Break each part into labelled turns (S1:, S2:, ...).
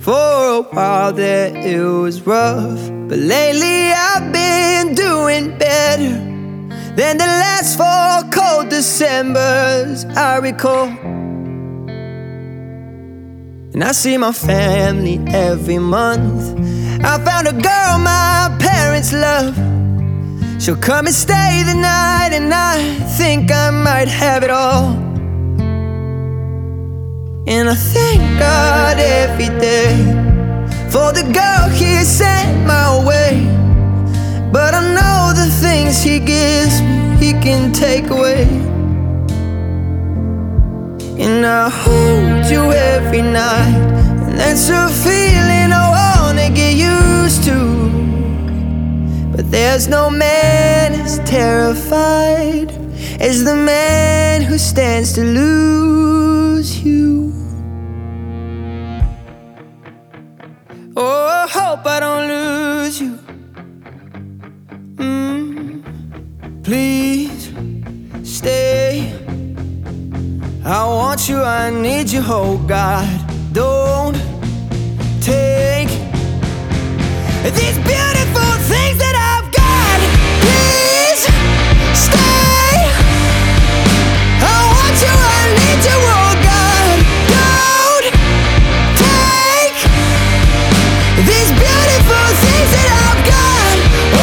S1: For a while there it was rough, but lately I've been doing better than the last 4 cold Decembers I recall. And I see my family every month. I found a girl my parents love. She'll come and stay the night, and I think I might have it all. And I thank God every day for the girl He sent my way. But I know the things He gives me, He can take away. And I hold you every night, and that's a feeling I wanna get used to. But there's no man as terrified as the man who stands to lose you. Oh, I hope I don't lose you. Please stay. I want you, I need you, oh God. Don't take these beautiful things that I've got. Please stay. I want you, I need you, oh God. Don't take these beautiful things that I've got.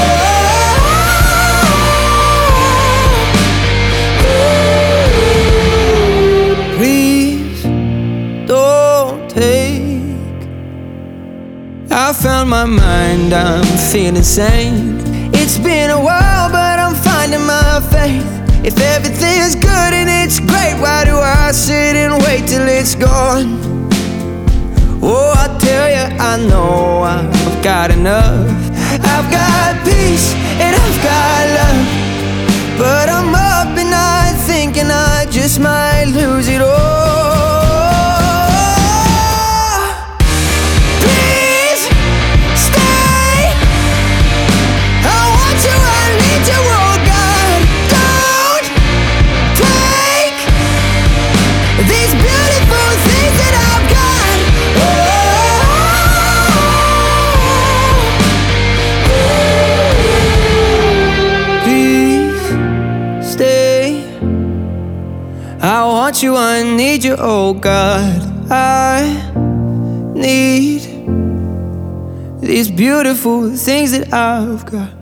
S1: Please don't take. I found my mind, I'm feeling sane. It's been a while, but I'm finding my faith. If everything's good and it's great, why do I sit and wait till it's gone? Oh, I tell you, I know I've got enough. I've got peace and I've got love, but I'm up at night thinking I just might lose it all. Please stay. I want you, I need you, oh God. Don't take these beautiful things that I've got. Please stay. I want you, I need you, oh God. I need these beautiful things that I've got.